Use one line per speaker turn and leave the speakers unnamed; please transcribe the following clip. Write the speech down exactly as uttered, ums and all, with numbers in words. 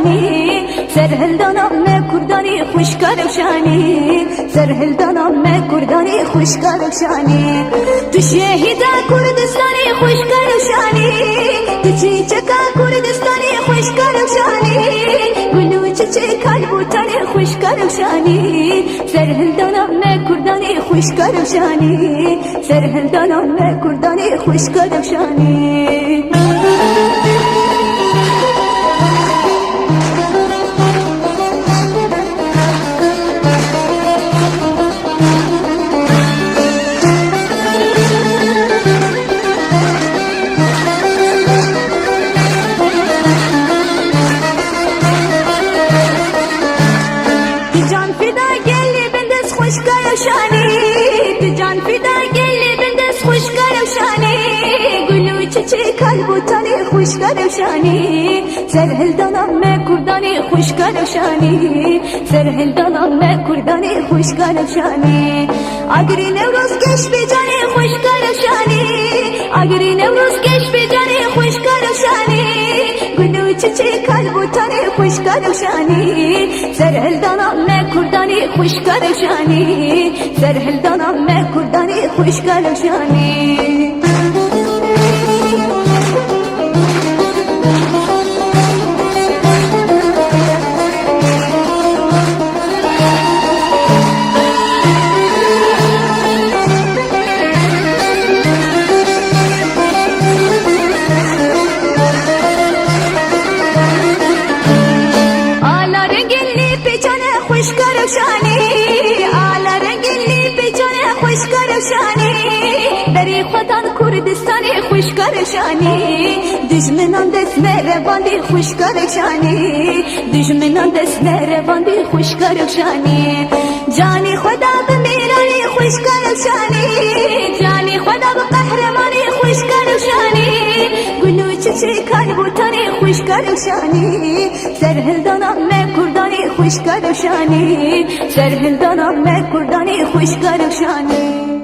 شانی سرهل دانم نه کردانی خوشکار شانی سرهل دانم نه کردانی خوشکار شانی تو شهیدا کردستانی خوشکار شانی تو چی چکا کردستانی خوشکار شانی گلو چچه کالبوتانی خوشکار شانی سرهل دانم نه کردانی خوشکار شانی سرهل دانم نه کردانی خوشکار شانی کالبوتانی خوشکار شانی سرهل دانم نه کردانی خوشکار شانی سرهل دانم نه کردانی خوشکار شانی اگری نوروز کش بجانی خوشکار شانی اگری نوروز کش بجانی خوشکار شانی گلو چچه کالبوتانی خوشکار شانی سرهل دانم نه کردانی خوشکار شانی سرهل دانم نه کردانی خوشکار شانی دری خودان کردستانی خوشکار شانی دشمنان دست مهربانی خوشکار شانی دشمنان دست مهربانی خوشکار شانی جانی خدا بمیرانی خوشکار شانی جانی خدا بقهرمانی خوشکار شانی گلو چچه کالبوتانی خوشکار شانی سرهل دانم نه کردانی خوشکار شانی سرهل دانم نه کردانی خوشکار شانی